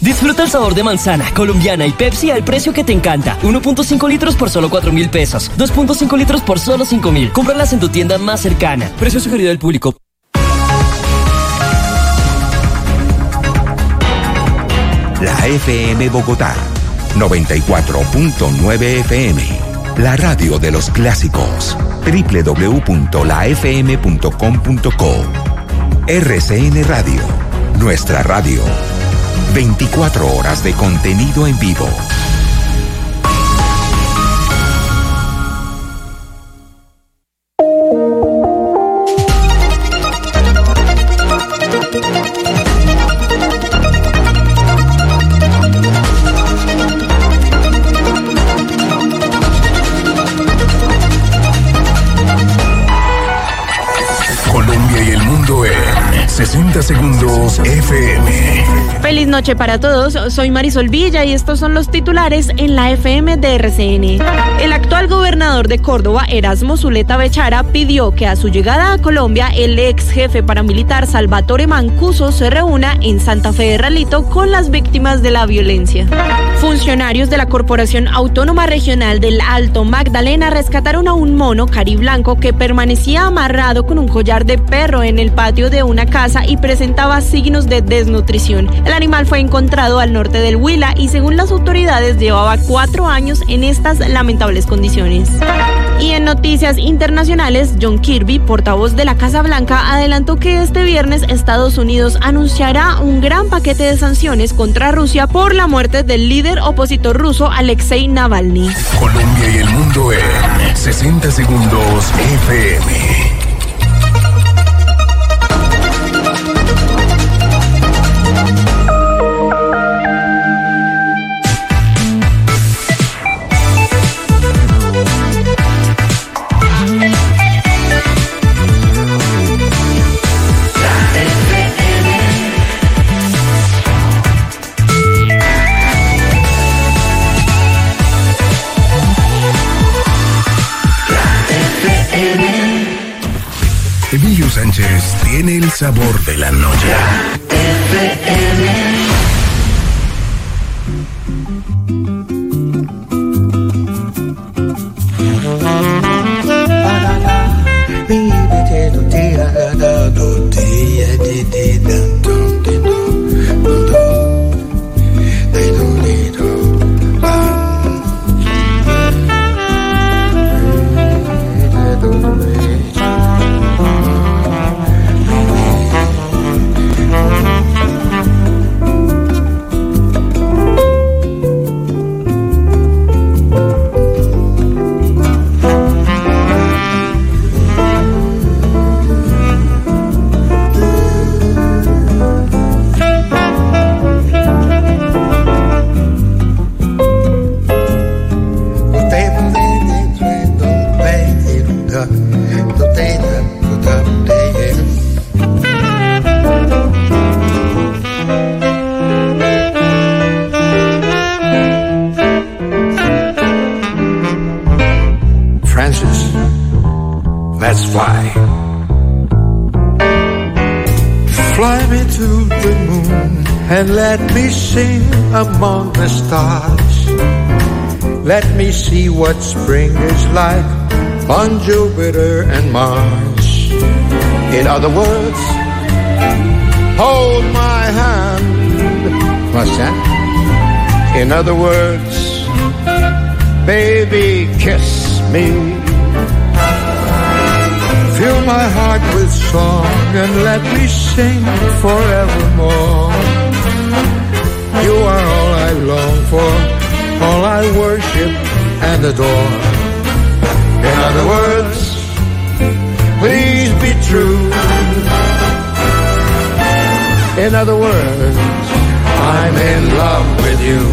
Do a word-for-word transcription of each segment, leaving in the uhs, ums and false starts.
Disfruta el sabor de manzana, colombiana y Pepsi al precio que te encanta. uno punto cinco litros por solo cuatro mil pesos. dos punto cinco litros por solo cinco mil. Cómpralas en tu tienda más cercana. Precio sugerido del público. La F M Bogotá, noventa y cuatro punto nueve F M. La radio de los clásicos. doble u doble u doble u punto la f m punto com punto co. R C N Radio. Nuestra radio. veinticuatro horas de contenido en vivo. Colombia y el mundo en sesenta segundos F M. Feliz noche para todos, soy Marisol Villa y estos son los titulares en la F M de R C N. El actual gobernador de Córdoba, Erasmo Zuleta Bechara, pidió que a su llegada a Colombia el ex jefe paramilitar Salvatore Mancuso se reúna en Santa Fe de Ralito con las víctimas de la violencia. Funcionarios de la Corporación Autónoma Regional del Alto Magdalena rescataron a un mono cariblanco que permanecía amarrado con un collar de perro en el patio de una casa y presentaba signos de desnutrición. El animal fue encontrado al norte del Huila y según las autoridades llevaba cuatro años en estas lamentables condiciones. Y en noticias internacionales, John Kirby, portavoz de la Casa Blanca, adelantó que este viernes Estados Unidos anunciará un gran paquete de sanciones contra Rusia por la muerte del líder opositor ruso Alexei Navalny. Colombia y el mundo en sesenta segundos F M. Emilio Sánchez tiene el sabor de la noche. F M. Let's fly. Fly me to the moon and let me sing among the stars. Let me see what spring is like on Jupiter and Mars. In other words, hold my hand. What's that? In other words, baby, kiss me. Fill my heart with song and let me sing forevermore. You are all I long for, all I worship and adore. In other words, please be true. In other words, I'm in love with you.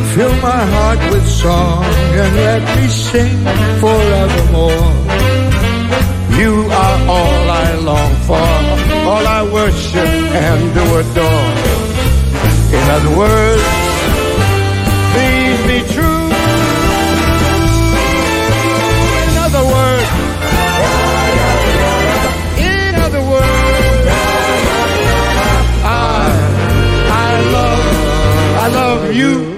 Fill my heart with song and let me sing forevermore. You are all I long for, all I worship and do adore. In other words, please be true. In other words, in other words, I, I love, I love you.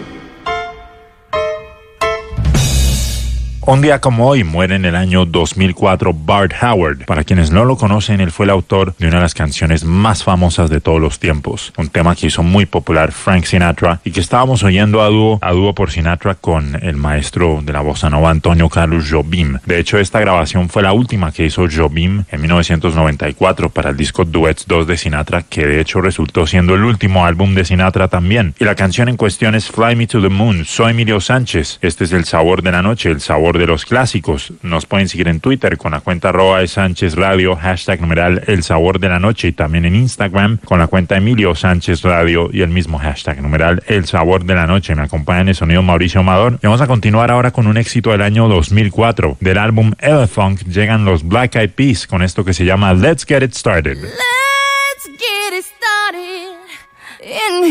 Un día como hoy muere en el año dos mil cuatro Bart Howard. Para quienes no lo conocen, él fue el autor de una de las canciones más famosas de todos los tiempos. Un tema que hizo muy popular Frank Sinatra y que estábamos oyendo a dúo, a dúo por Sinatra con el maestro de la bossa nova Antonio Carlos Jobim. De hecho, esta grabación fue la última que hizo Jobim en mil novecientos noventa y cuatro para el disco Duets dos de Sinatra, que de hecho resultó siendo el último álbum de Sinatra también. Y la canción en cuestión es Fly Me to the Moon. Soy Emilio Sánchez. Este es el sabor de la noche, el sabor de los clásicos. Nos pueden seguir en Twitter con la cuenta arroba de Sánchez Radio, hashtag numeral El Sabor de la Noche, y también en Instagram con la cuenta Emilio Sánchez Radio y el mismo hashtag numeral El Sabor de la Noche. Me acompaña en el sonido Mauricio Amador y vamos a continuar ahora con un éxito del año dos mil cuatro. Del álbum Elefunk llegan los Black Eyed Peas con esto que se llama Let's Get It Started. Let's get it started in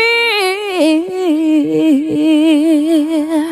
here.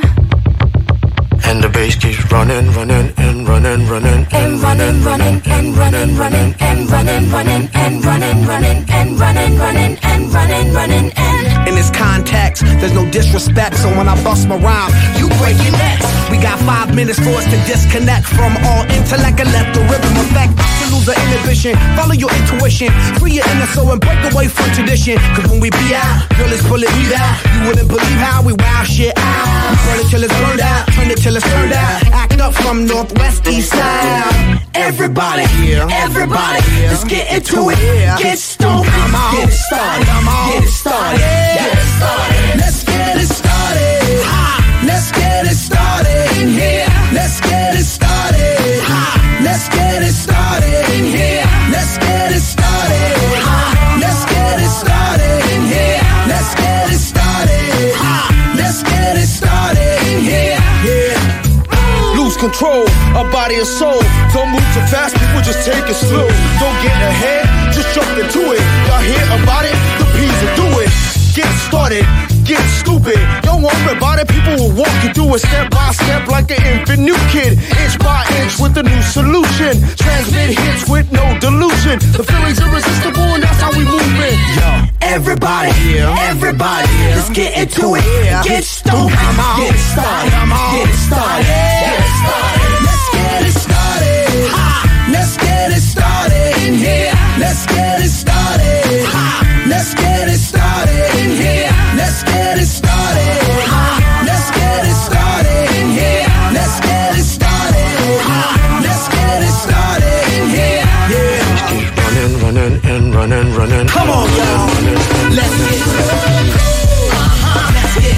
And the bass keeps running, running, and running, running, and running, running, and running, running, and running, running, and running, running, and running, running, and running, running, and in this context, there's no disrespect, so when I bust my rhyme, you break your necks. We got five minutes for us to disconnect from all intellect and let the rhythm affect. To lose the inhibition, follow your intuition, free your inner soul and break away from tradition. Cause when we be out, girl, it's bullet me out. You wouldn't believe how we wow shit out. We burn it till it's burned out, turn it till it's turned out. Act up from northwest, east side. Everybody, everybody, let's get into it. Get stoked, get it started, get it started, get it started. Let's get it started. Let's get it started in here. Let's get it started. Let's get it started in here. Let's get it started. Let's get it started in here. Let's get it started. Let's get it started in here. Yeah. Lose control of body and soul. Don't move too fast, people just take it slow. Don't get ahead, just jump into it. Y'all hear about it? The P's will do it. Get started, get stupid. Don't worry about it, people will walk you through it step by step like an infant new kid. Inch by inch with a new solution. Transmit hits with no delusion. The feeling's irresistible and that's how we move it. Yo, everybody, everybody, let's get into it. Get stoked, get it started, get it started, get it started. Let's get it started. Let's get it started in here. Let's get it started. Let's get it started in here. Let's get it started. Let's get it started in here. Let's get it started. Let's get it started in here. Yeah. Just keep running, running, and running, running. Come on, y'all. Let's get it. Let's get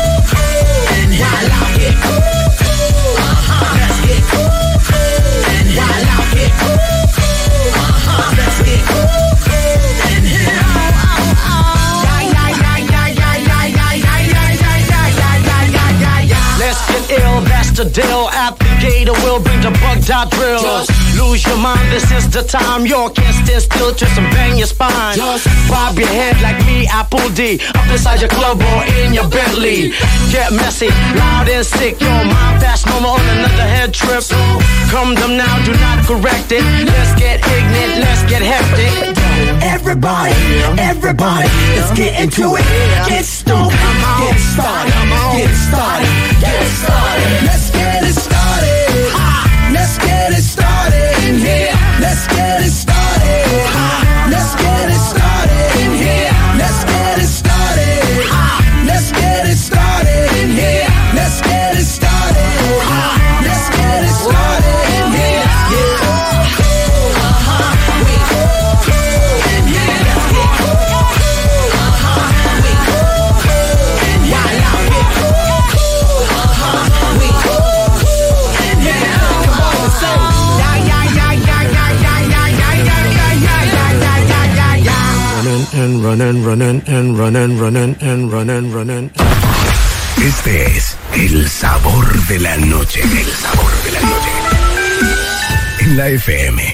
it. And while out here. Let's get it. And while out here. Let's get it. And here. Let's get ill, that's the deal. Applicator will bring the bugged out drill. Just lose your mind, this is the time. You can't stand still, twist and bang your spine. Just bob your head like me, Apple D. Up inside your club or in your Bentley. Get messy, loud and sick. Your mind fast, no more on another head trip. So come them now, do not correct it. Let's get ignorant, let's get hectic. Everybody, everybody, let's get into it. Get stoked, get it started, get it started, get it started. Let's get it started. Let's get it started in here. Let's get it started. Let's get it started in here. Let's get it started. Let's get it started in here. Let's get it started. Let's get it started in here. And running, running, and running, running, and running, running. Este es el sabor de la noche. El sabor de la noche. En la F M.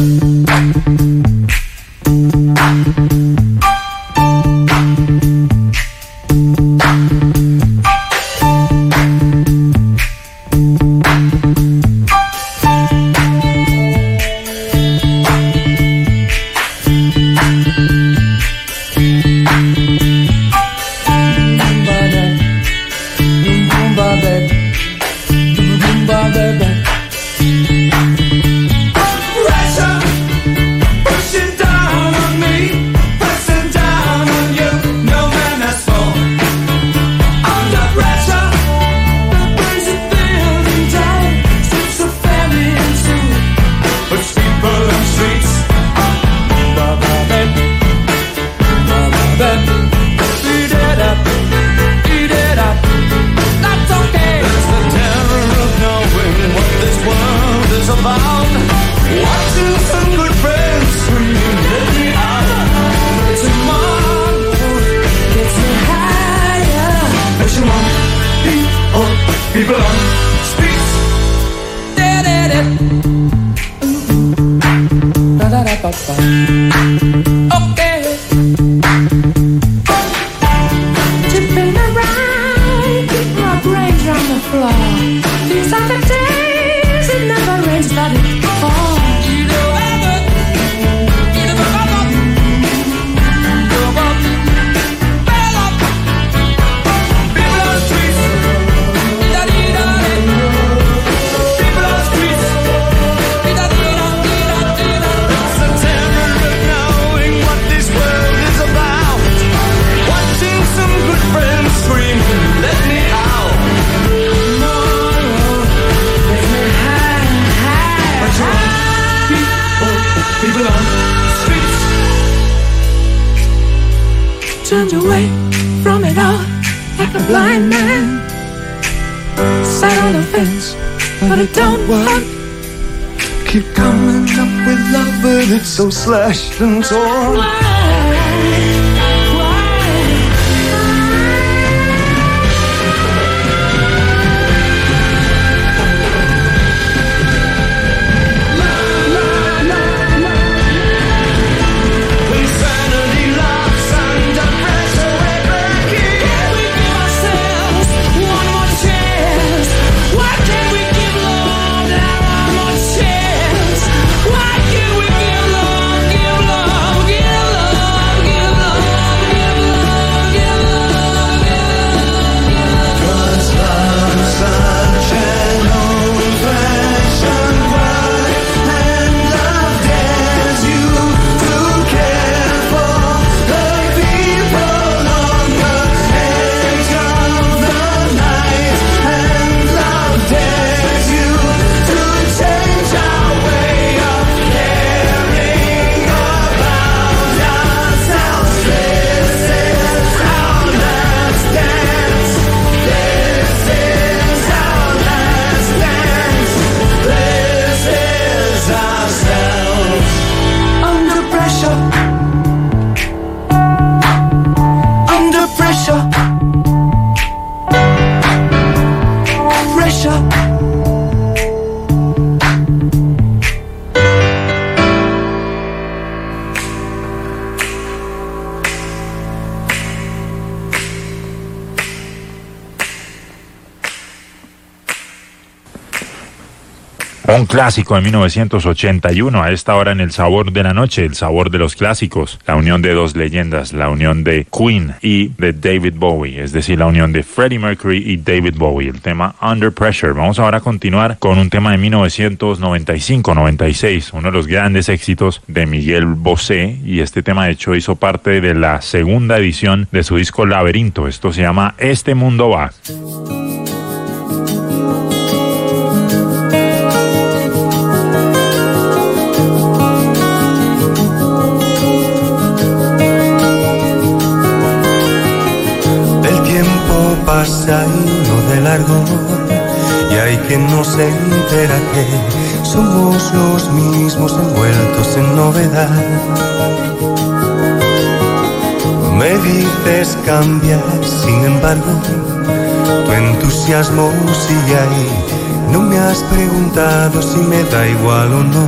So slashed and torn. Un clásico de mil novecientos ochenta y uno, a esta hora en El Sabor de la Noche, el sabor de los clásicos, la unión de dos leyendas, la unión de Queen y de David Bowie, es decir, la unión de Freddie Mercury y David Bowie, el tema Under Pressure. Vamos ahora a continuar con un tema de mil novecientos noventa y cinco noventa y seis, uno de los grandes éxitos de Miguel Bosé, y este tema de hecho hizo parte de la segunda edición de su disco Laberinto. Esto se llama Este Mundo Va. Pasa y no de largo, y hay quien no se entera que somos los mismos envueltos en novedad. Me dices cambiar, sin embargo, tú entusiasmo sigue ahí. No me has preguntado si me da igual o no.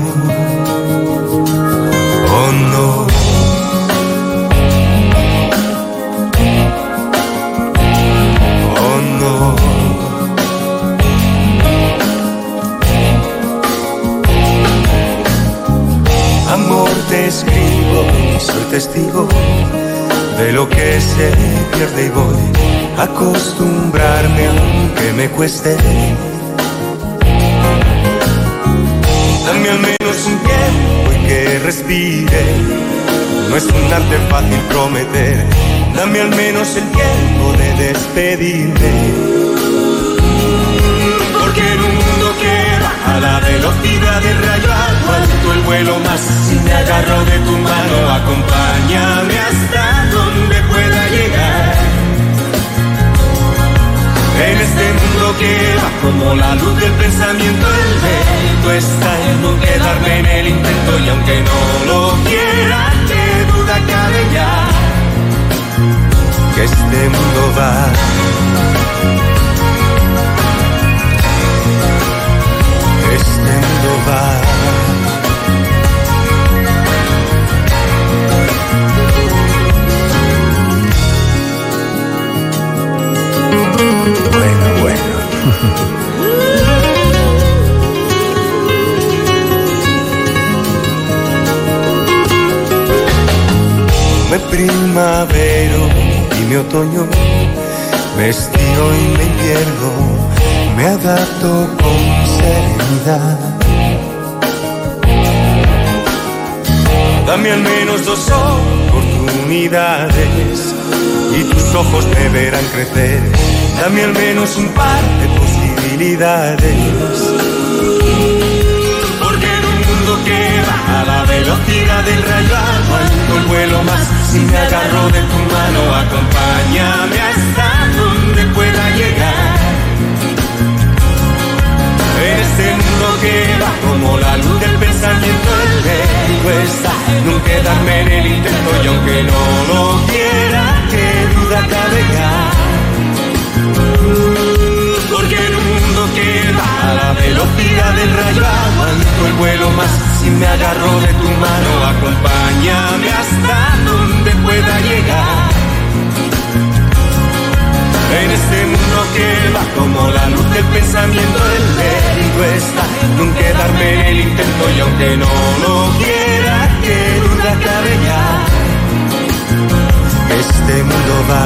Oh no. Oh no. Amor, te escribo y soy testigo de lo que se pierde y voy a acostumbrarme aunque me cueste. Dame al menos un tiempo y que respire. No es un arte fácil prometer. Dame al menos el tiempo de despedirme. Porque en un mundo que va a la velocidad del rayo aguanto el vuelo más. Si me agarro de tu mano, acompáñame hasta donde pueda llegar. En este mundo que va como la luz del pensamiento, el mérito está en no quedarme en el intento. Y aunque no lo quiera, qué duda cabe ya, que este mundo va. Este mundo va. Bueno, bueno. Me primavero y mi otoño, me estío y me invierno, me adapto con serenidad. Dame al menos dos oportunidades y tus ojos me verán crecer. Dame al menos un par de posibilidades. Porque en un mundo que va a la velocidad del rayo aguanto el vuelo más. Si me agarro de tu mano, acompáñame hasta donde pueda llegar. En este mundo que va como la luz del pensamiento, el mérito está en no quedarme en el intento. Y aunque no lo quiera, qué duda cabe ya. Porque en un mundo que va a la velocidad del rayo aguanto el vuelo más. Si me agarro de tu mano, acompáñame hasta donde pueda llegar. En este mundo que va como la luz del pensamiento, el mérito está en no quedarme en el intento. Y aunque no lo quiera, qué duda cabe ya, este mundo va.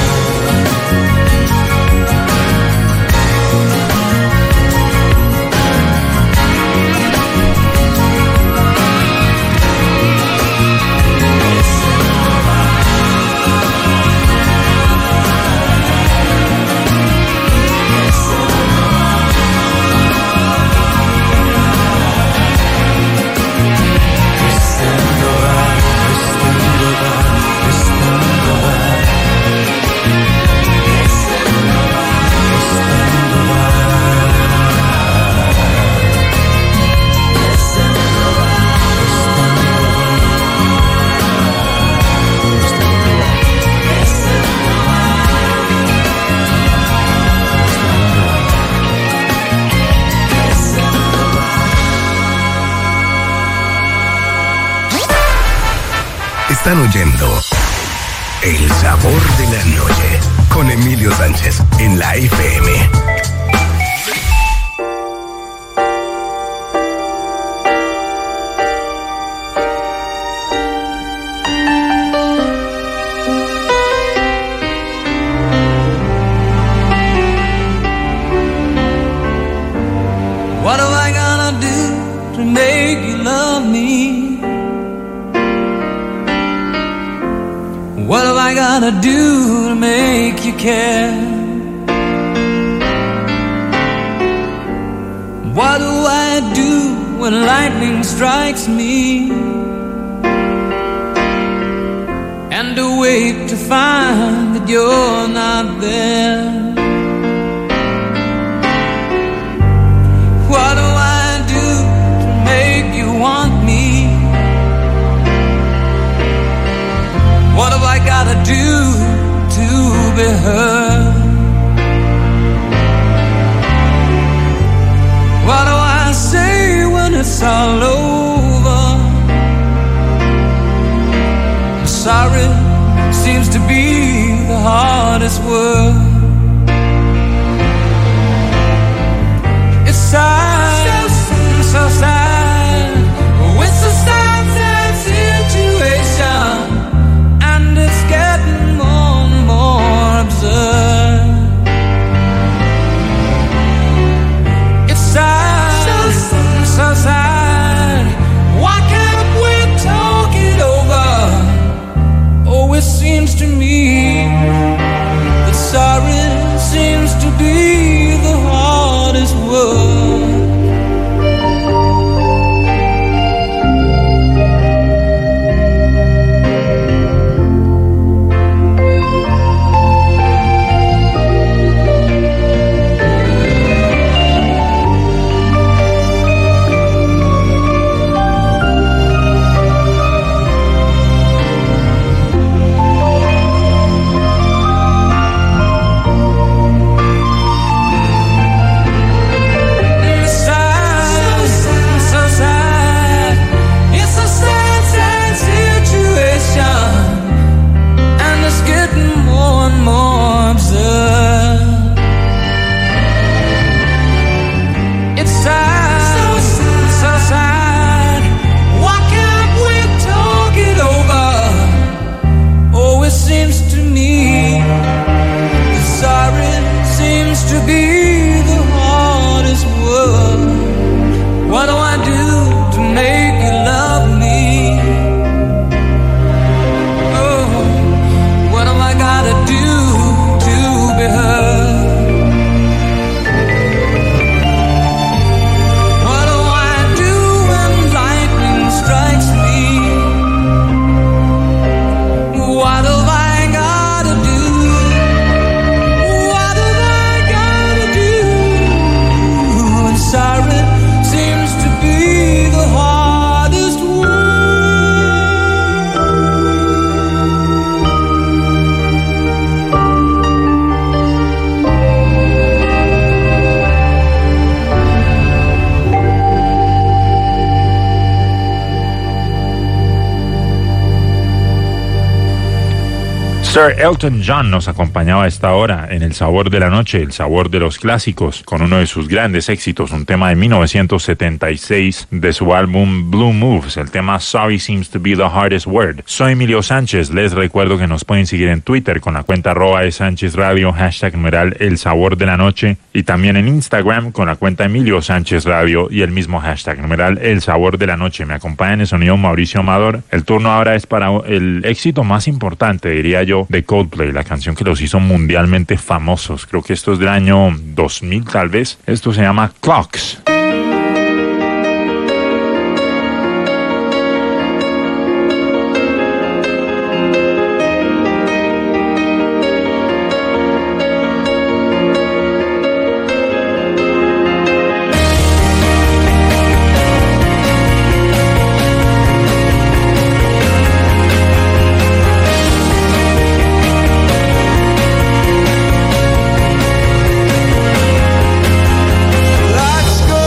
Están oyendo El Sabor de la Noche con Emilio Sánchez en la F M. What am I gonna do to make you love me? What am I gonna do to make you care? What do I do when lightning strikes me? And awake to find that you're not there. What do I do to make you want me? What have I gotta do to be heard? it's all over. Sorry seems to be the hardest word. It's sad, so, so sad. Oh, it's a sad, sad situation, and it's getting more and more absurd. It's sad, so, so sad. Why can't we talk it over? Oh, it seems to me that sorry seems to be the hardest word. Sir Elton John nos acompañaba a esta hora en El Sabor de la Noche, el sabor de los clásicos, con uno de sus grandes éxitos, un tema de mil novecientos setenta y seis de su álbum Blue Moves, el tema Sorry Seems to Be the Hardest Word. Soy Emilio Sánchez, les recuerdo que nos pueden seguir en Twitter con la cuenta arroba de Sánchez Radio, hashtag numeral El Sabor de la Noche, y también en Instagram con la cuenta Emilio Sánchez Radio y el mismo hashtag numeral El Sabor de la Noche. Me acompaña en el sonido Mauricio Amador. El turno ahora es para el éxito más importante, diría yo, de Coldplay, la canción que los hizo mundialmente famosos. Creo que esto es del año dos mil tal vez. Esto se llama Clocks. Let's go.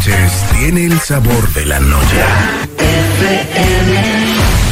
Sánchez tiene el sabor de la noche. F M.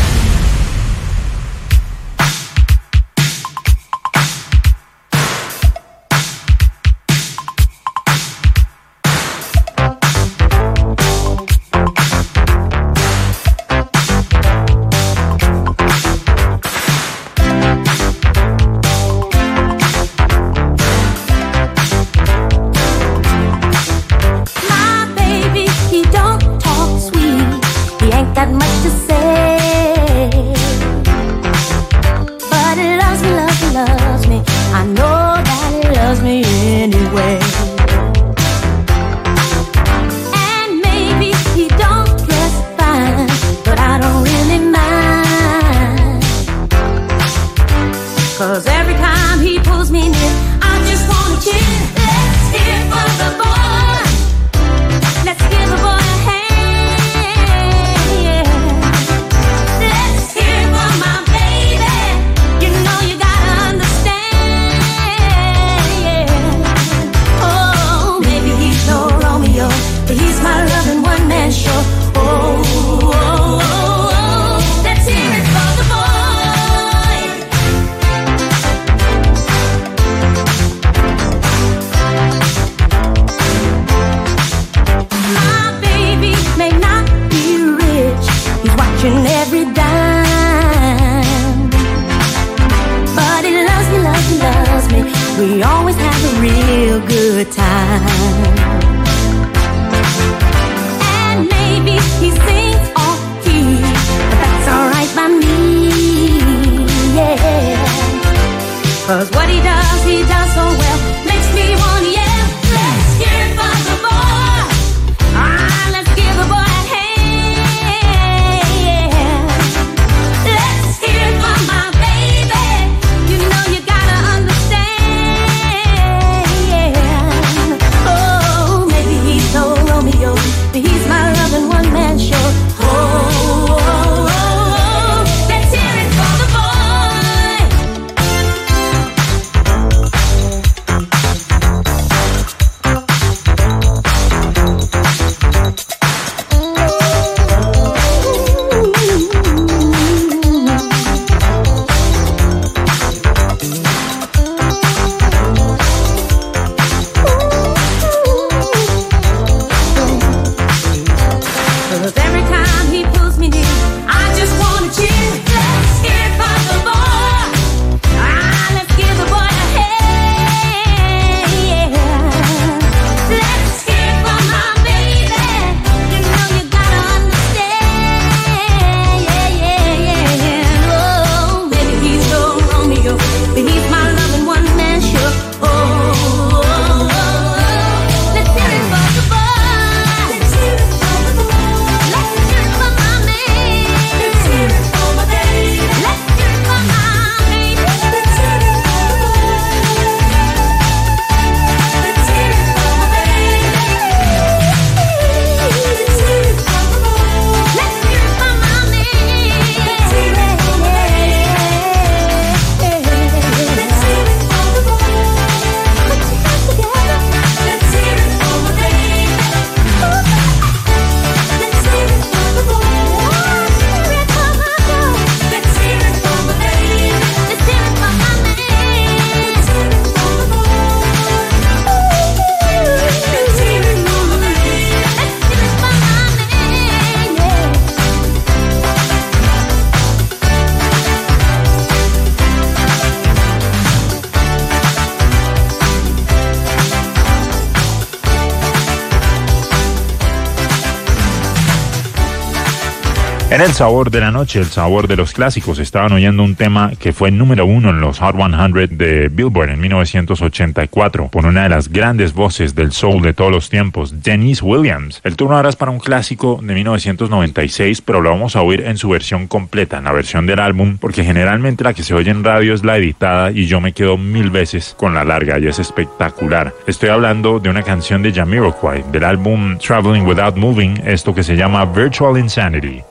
En el sabor de la noche, el sabor de los clásicos, estaban oyendo un tema que fue número uno en los Hot cien de Billboard en mil novecientos ochenta y cuatro por una de las grandes voces del soul de todos los tiempos, Denise Williams. El turno ahora es para un clásico de mil novecientos noventa y seis, pero lo vamos a oír en su versión completa, en la versión del álbum, porque generalmente la que se oye en radio es la editada y yo me quedo mil veces con la larga y es espectacular. Estoy hablando de una canción de Jamiroquai, del álbum Traveling Without Moving, esto que se llama Virtual Insanity.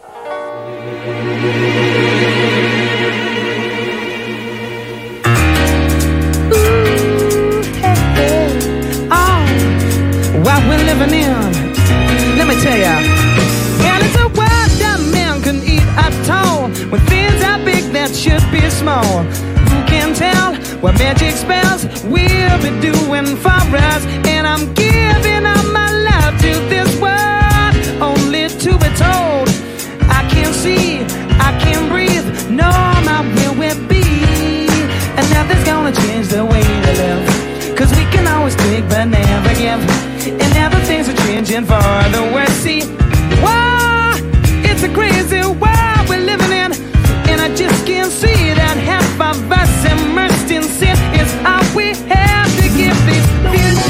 What we're living in what magic spells will be doing for us. And I'm giving up my love to this world, only to be told I can't see, I can't breathe, no, my will will be. And nothing's gonna change the way we live, cause we can always take but never give. And now the things are changing for the worse. See, whoa, it's a crazy world we're living in, and I just can't see that half of us immersed in sin is all we have to give these feelings.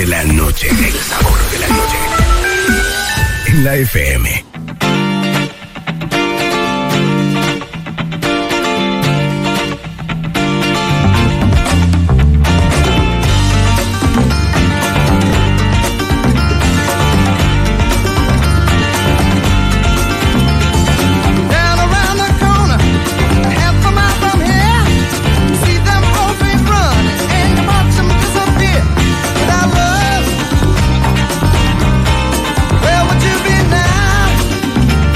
de la noche. El sabor de la noche. En la F M. Where would you be now?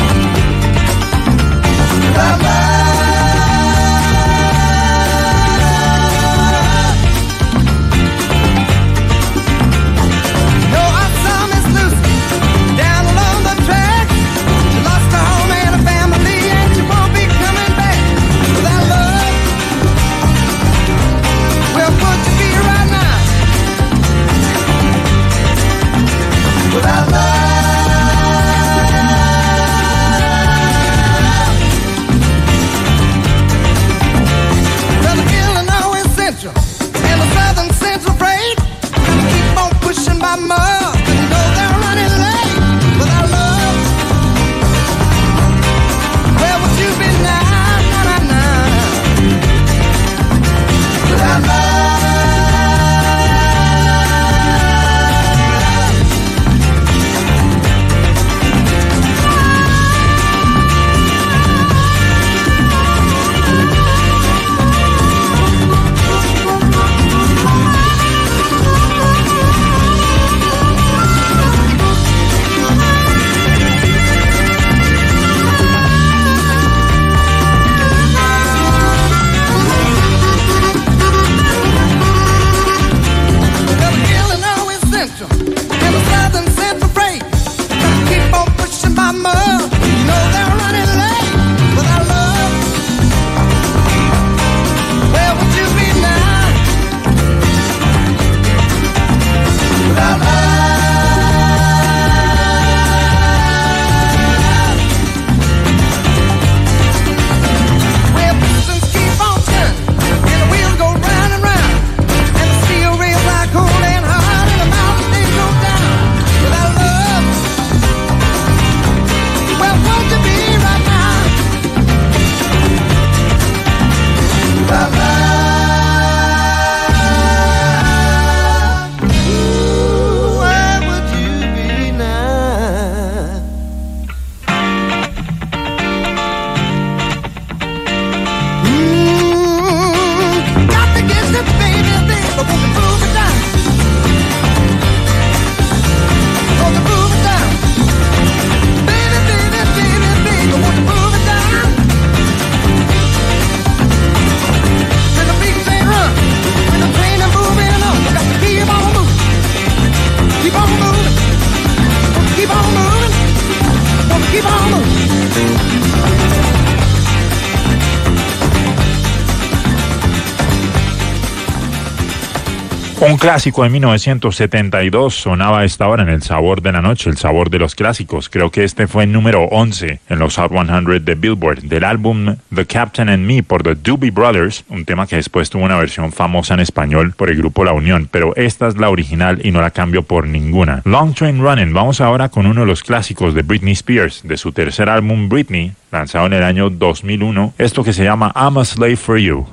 Un clásico de mil novecientos setenta y dos sonaba a esta hora en El Sabor de la Noche, el sabor de los clásicos. Creo que este fue el número once en los Hot cien de Billboard, del álbum The Captain and Me por The Doobie Brothers, un tema que después tuvo una versión famosa en español por el grupo La Unión, pero esta es la original y no la cambio por ninguna. Long Train Running. Vamos ahora con uno de los clásicos de Britney Spears, de su tercer álbum Britney, lanzado en el año dos mil uno, esto que se llama I'm a Slave for You.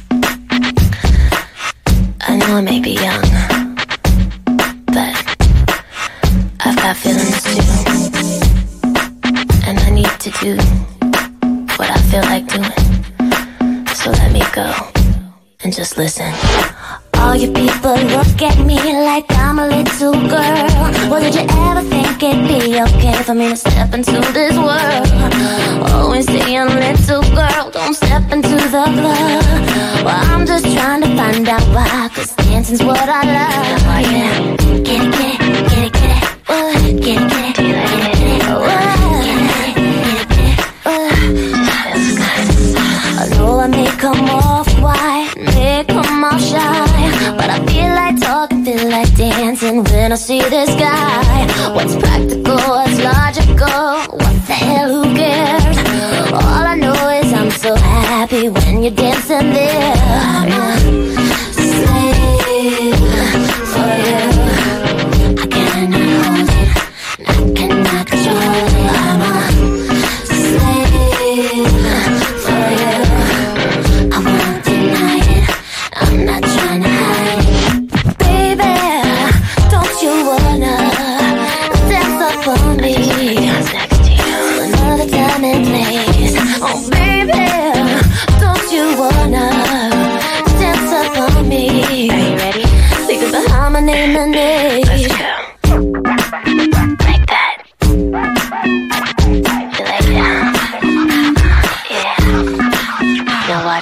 I know I may be young, but I've got feelings too, and I need to do what I feel like doing, so let me go and just listen. All you people look at me like I'm a little girl. Well, did you ever think it'd be okay for me to step into this world? Always saying, little girl, don't step into the club. Well, I'm just trying to find out why, cause dancing's what I love. Oh, yeah. Get it, get it, get it, get it. Uh, get it, get it, get it, get it. Uh, get it, get it, get it. Uh, I know I may come off white, may come off shy, but I feel like talking, feel like dancing when I see this guy. What's practical, what's logical, what the hell, who cares? All I know is I'm so happy when you're dancing there. I'm a slave for you.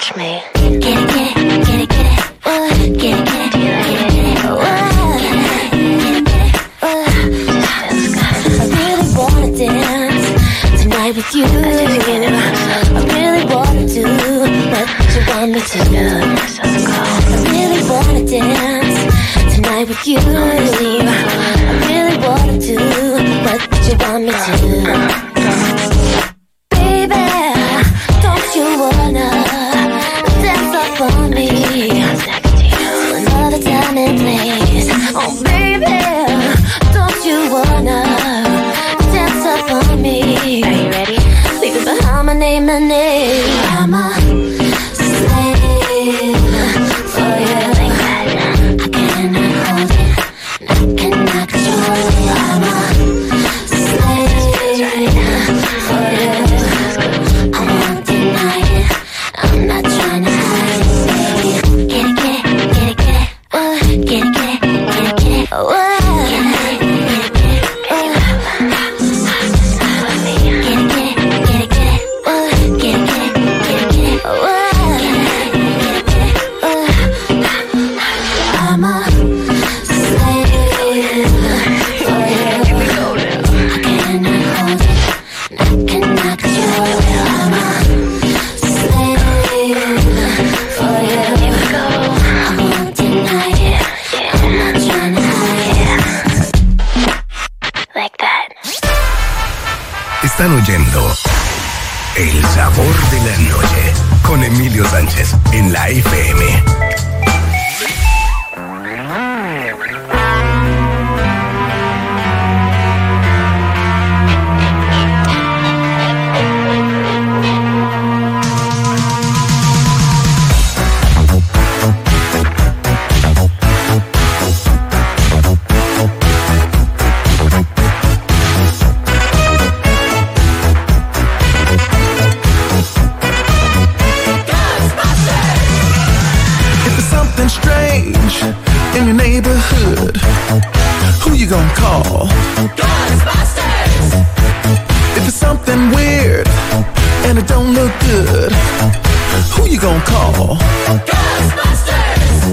push me. Get it, get it, get it, get it. Uh, get it, get it, get it, get it. Uh, get it, get it, uh. I really wanna dance tonight with you. I really wanna do what you want me to do. I really wanna dance tonight with you. I really wanna do what you want me to do. Baby, don't you wanna dance up on me to another time and place? Oh baby, don't you wanna dance up on me? Are you ready? Leave it behind my name and name. I'm a slave for you. I cannot hold it, I cannot control it. I'm a slave for you. I won't deny it, I'm not trying to hide it, baby. Get it, get it, get it, get it. Uh, get it, get it, get it, get it. Uh, get it, get it, get it, get it. Están oyendo El Sabor de la Noche con Emilio Sánchez en la F M. In your neighborhood, who you gonna call? Ghostbusters! If it's something weird and it don't look good, who you gonna call? Ghostbusters!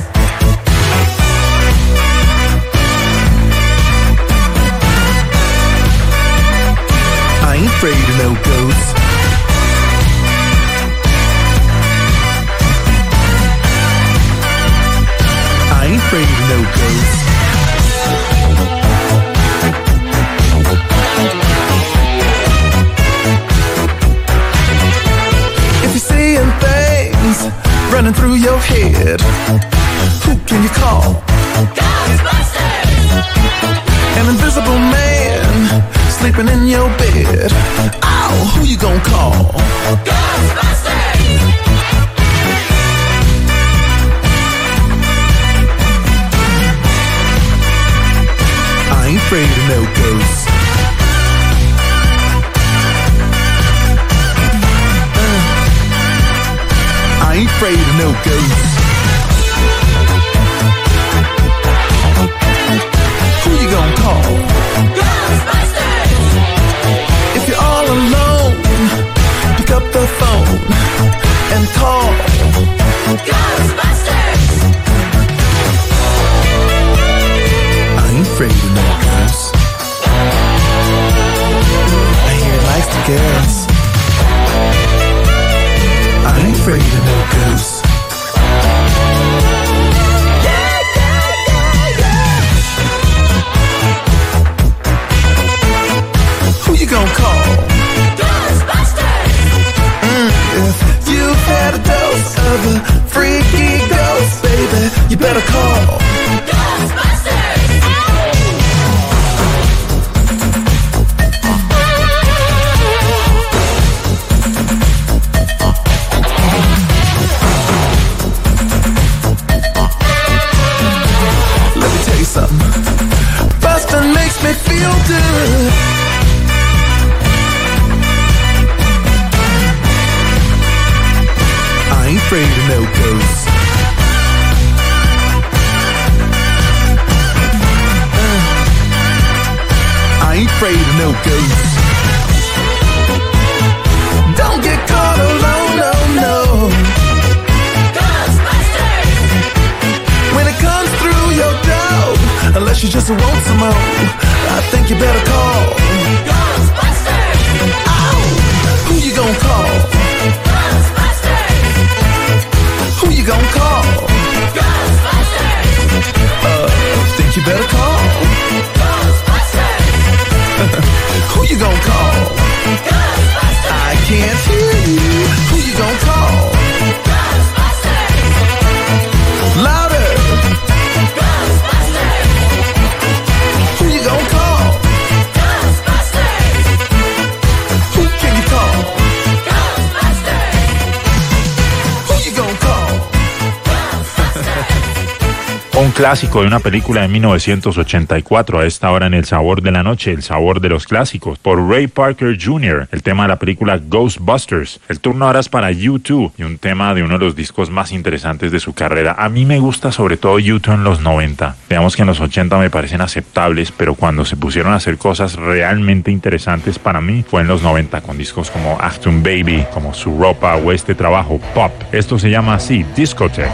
I ain't afraid of no ghosts. I ain't afraid of no ghosts. If you're seeing things running through your head, who can you call? Ghostbusters! An invisible man sleeping in your bed. Oh, who you gonna call? Ghostbusters! I ain't afraid of no ghosts. Uh, I ain't afraid of no ghosts. Who you gonna call? Ghostbusters! If you're all alone, pick up the phone and call Ghostbusters! I ain't afraid of no ghosts. I hear it likes the girls. I ain't afraid of no ghosts. Yeah, yeah, yeah, yeah. Who you gonna call? Ghostbusters! Mm, if you've had a dose of a freaky ghost, baby, you better call Ghostbusters! Bustin' makes me feel good. I ain't afraid of no ghosts. Uh, I ain't afraid of no ghosts. Don't get caught alone, no, no. unless you just want some more. I think you better call Ghostbusters. Oh, who you gonna call? Ghostbusters. Who you gonna call? Ghostbusters. Uh, think you better call Ghostbusters. Who you gonna call? Ghostbusters. I can't hear you. Who you gonna call? Ghostbusters. Louder. Ghostbusters. Who you gonna call? Ghostbusters. Who can you call? Ghostbusters. Who you gonna call? Un clásico de una película de mil novecientos ochenta y cuatro, a esta hora en El Sabor de la Noche, el sabor de los clásicos, por Ray Parker junior, el tema de la película Ghostbusters. El turno ahora es para U dos y un tema de uno de los discos más interesantes de su carrera. A mí me gusta sobre todo U dos en los noventa. Digamos que en los ochenta me parecen aceptables, pero cuando se pusieron a hacer cosas realmente interesantes para mí fue en los noventa, con discos como Achtung Baby, como Su Ropa o este trabajo Pop. Esto se llama así, Discotheque.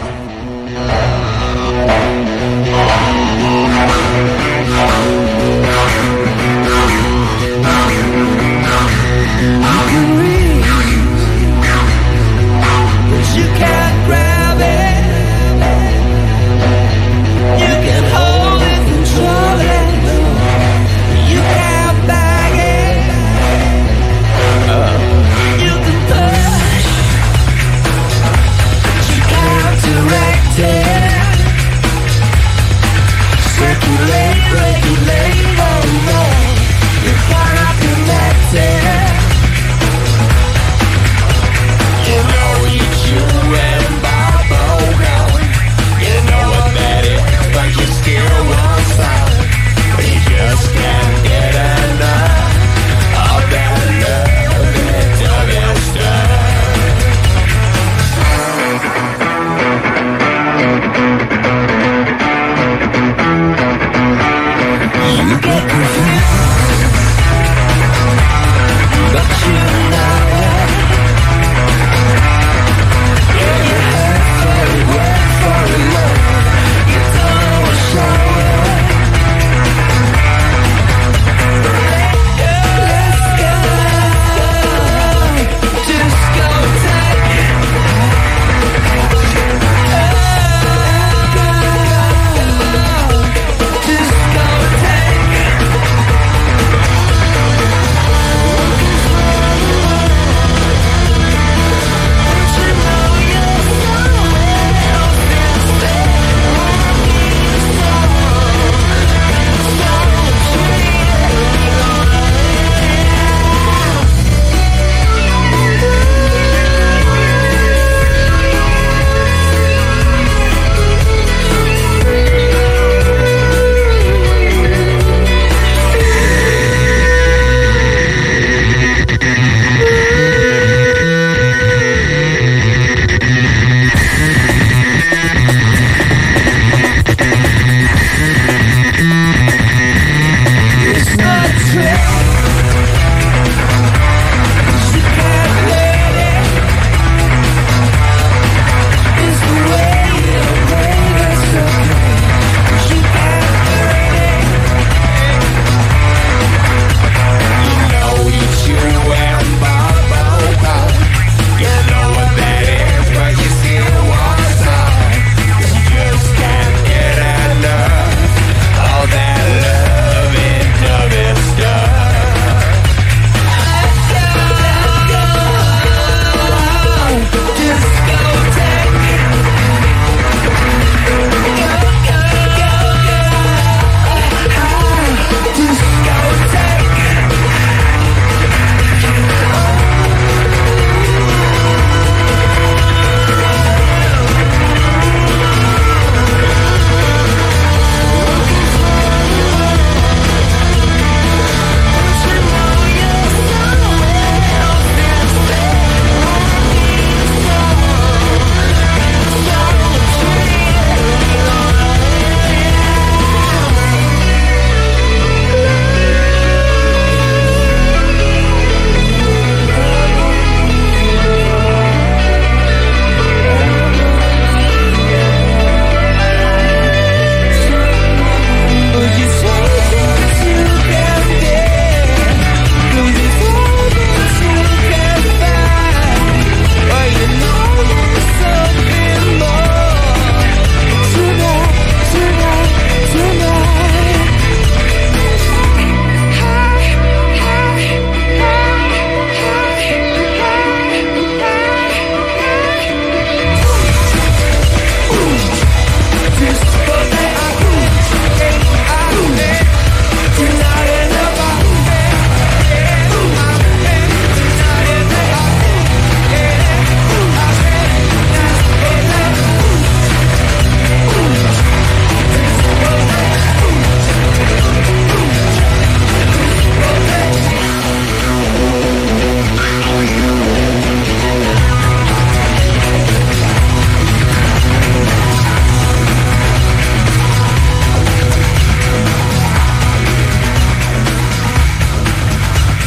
Directed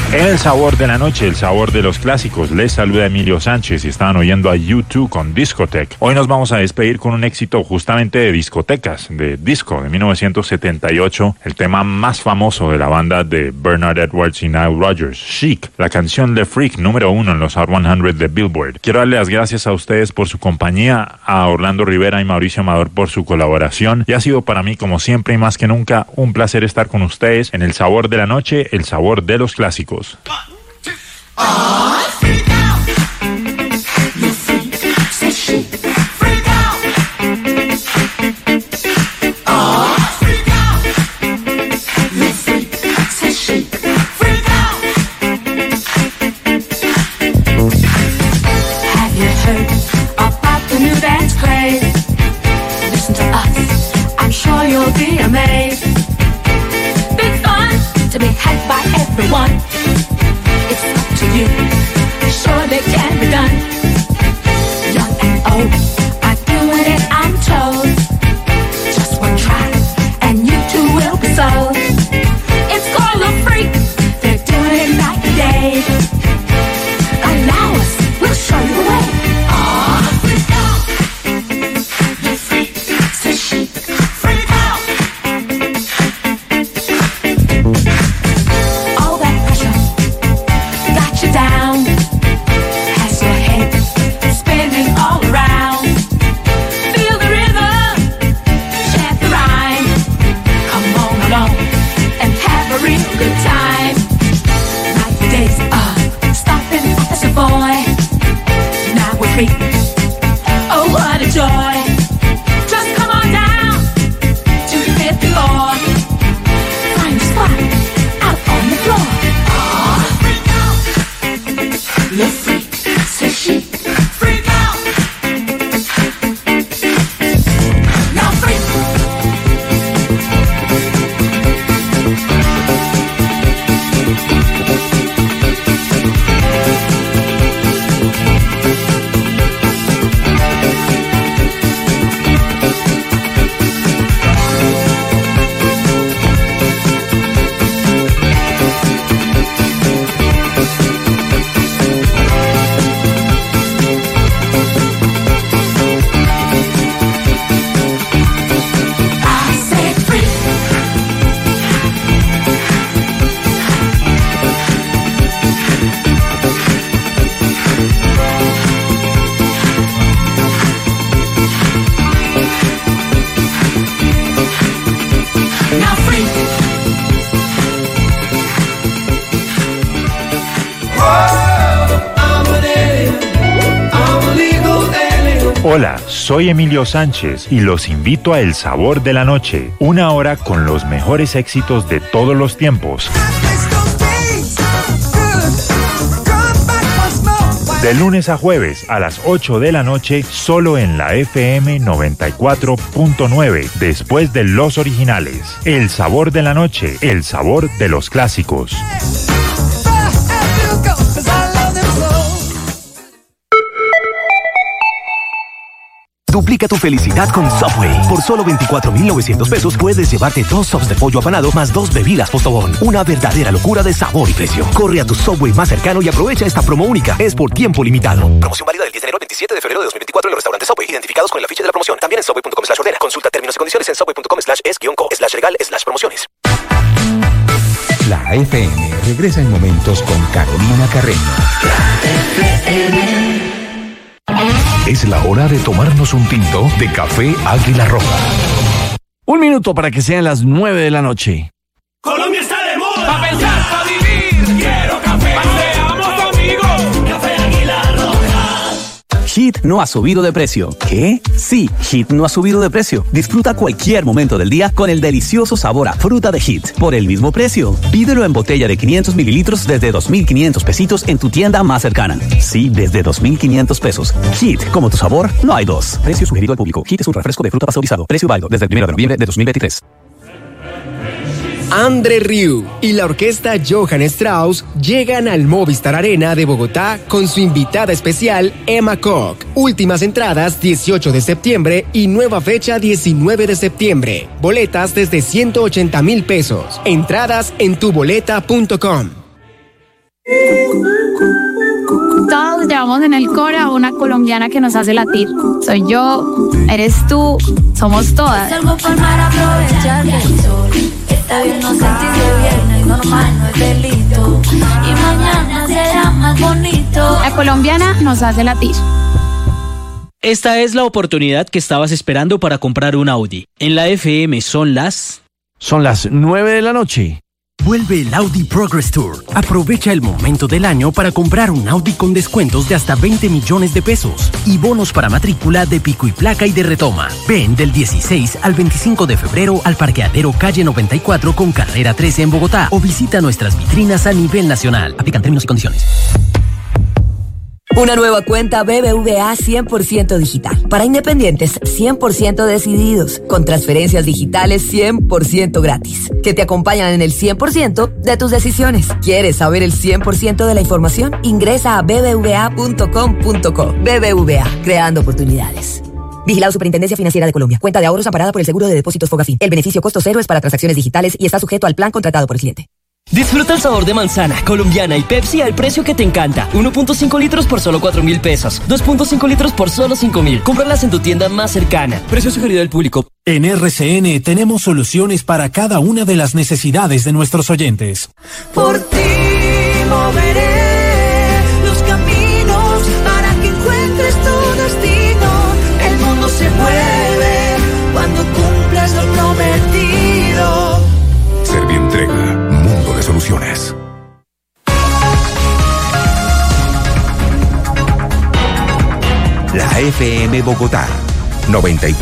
En el sabor de la noche, el sabor de los clásicos, les saluda Emilio Sánchez y estaban oyendo a U dos con Discotheque. Hoy nos vamos a despedir con un éxito justamente de discotecas, de disco, de mil novecientos setenta y ocho, el tema más famoso de la banda de Bernard Edwards y Nile Rodgers, Chic, la canción The Freak, número uno en los Hot cien de Billboard. Quiero darle las gracias a ustedes por su compañía, a Orlando Rivera y Mauricio Amador por su colaboración, y ha sido para mí, como siempre y más que nunca, un placer estar con ustedes en el sabor de la noche, el sabor de los clásicos. Oh, freak out. You freak, say she. Freak out. Oh, freak out. You freak, say she. Freak out. Have you heard about the new dance craze? Listen to us, I'm sure you'll be amazed. Big fun to be had by everyone. To you, sure they can be done. Young and old are doing it, I'm told. Just one try, and you too will be sold. It's called a freak, they're doing it night and day. Allow us, we'll show you the way. Oh, freak out, you freak, say she, freak out. All that pressure got you down, has your head spinning all around. Feel the rhythm, chant the rhyme. Come on along and have a real good time. Like the days of stopping as a boy, now we're free. Oh, what a joy! Just come on down to the fifth floor. Find a spot out on the floor. Oh, freak out. You freak, say she, freak out. Now freak. Hola, soy Emilio Sánchez y los invito a El Sabor de la Noche, una hora con los mejores éxitos de todos los tiempos. De lunes a jueves a las ocho de la noche, solo en la F M noventa y cuatro punto nueve, después de los originales. El Sabor de la Noche, el sabor de los clásicos. Duplica tu felicidad con Subway. Por solo veinticuatro mil novecientos pesos puedes llevarte dos sops de pollo apanado más dos bebidas Postobón. Una verdadera locura de sabor y precio. Corre a tu Subway más cercano y aprovecha esta promo única. Es por tiempo limitado. Promoción válida del diez de enero al veintisiete de febrero de dos mil veinticuatro en los restaurantes Subway, identificados con el afiche de la promoción. También en subway punto com slash ordena. Consulta términos y condiciones en subway punto com slash es guión co slash legal slash promociones. La F M regresa en momentos con Carolina Carreño. Es la hora de tomarnos un tinto de café Águila Roja. Un minuto para que sean las nueve de la noche. Colombia está de moda. Pa' pensar, pa' vivir. Quiero café. Paseamos amigos. Café Águila Roja. Hit no ha subido de precio. ¿Qué? Sí, Hit no ha subido de precio. Disfruta cualquier momento del día con el delicioso sabor a fruta de Hit por el mismo precio. Pídelo en botella de quinientos mililitros desde dos mil quinientos pesitos en tu tienda más cercana. Sí, desde dos mil quinientos pesos. Hit, como tu sabor, no hay dos. Precio sugerido al público. Hit es un refresco de fruta pasteurizado. Precio válido desde el primero de noviembre de dos mil veintitrés. André Rieu y la orquesta Johann Strauss llegan al Movistar Arena de Bogotá con su invitada especial Emma Koch. Últimas entradas dieciocho de septiembre y nueva fecha diecinueve de septiembre. Boletas desde ciento ochenta mil pesos. Entradas en tu boleta punto com. Todos llevamos en el core a una colombiana que nos hace latir. Soy yo, eres tú, somos todas. Salgo por mar a aprovechar del sol. Está bien no sentirse bien, es normal, no es delito. Y mañana será más bonito. La colombiana nos hace latir. Esta es la oportunidad que estabas esperando para comprar un Audi. En la F M son las... Son las nueve de la noche. Vuelve el Audi Progress Tour. Aprovecha el momento del año para comprar un Audi con descuentos de hasta veinte millones de pesos y bonos para matrícula de pico y placa y de retoma. Ven del dieciséis al veinticinco de febrero al parqueadero calle noventa y cuatro con carrera trece en Bogotá o visita nuestras vitrinas a nivel nacional. Aplican términos y condiciones. Una nueva cuenta B B V A cien por ciento digital. Para independientes cien por ciento decididos. Con transferencias digitales cien por ciento gratis. Que te acompañan en el cien por ciento de tus decisiones. ¿Quieres saber el cien por ciento de la información? Ingresa a b b v a punto com punto co. B B V A, creando oportunidades. Vigilado Superintendencia Financiera de Colombia. Cuenta de ahorros amparada por el Seguro de Depósitos Fogafín. El beneficio costo cero es para transacciones digitales y está sujeto al plan contratado por el cliente. Disfruta el sabor de manzana, colombiana y Pepsi al precio que te encanta. uno punto cinco litros por solo cuatro mil pesos. dos punto cinco litros por solo cinco mil. Cómpralas en tu tienda más cercana. Precio sugerido del público. En R C N tenemos soluciones para cada una de las necesidades de nuestros oyentes. Por ti moveré los caminos para que encuentres tu destino. El mundo se mueve cuando cumples lo prometido. Servientrega, mundo de soluciones. La F M Bogotá, noventa y cuatro.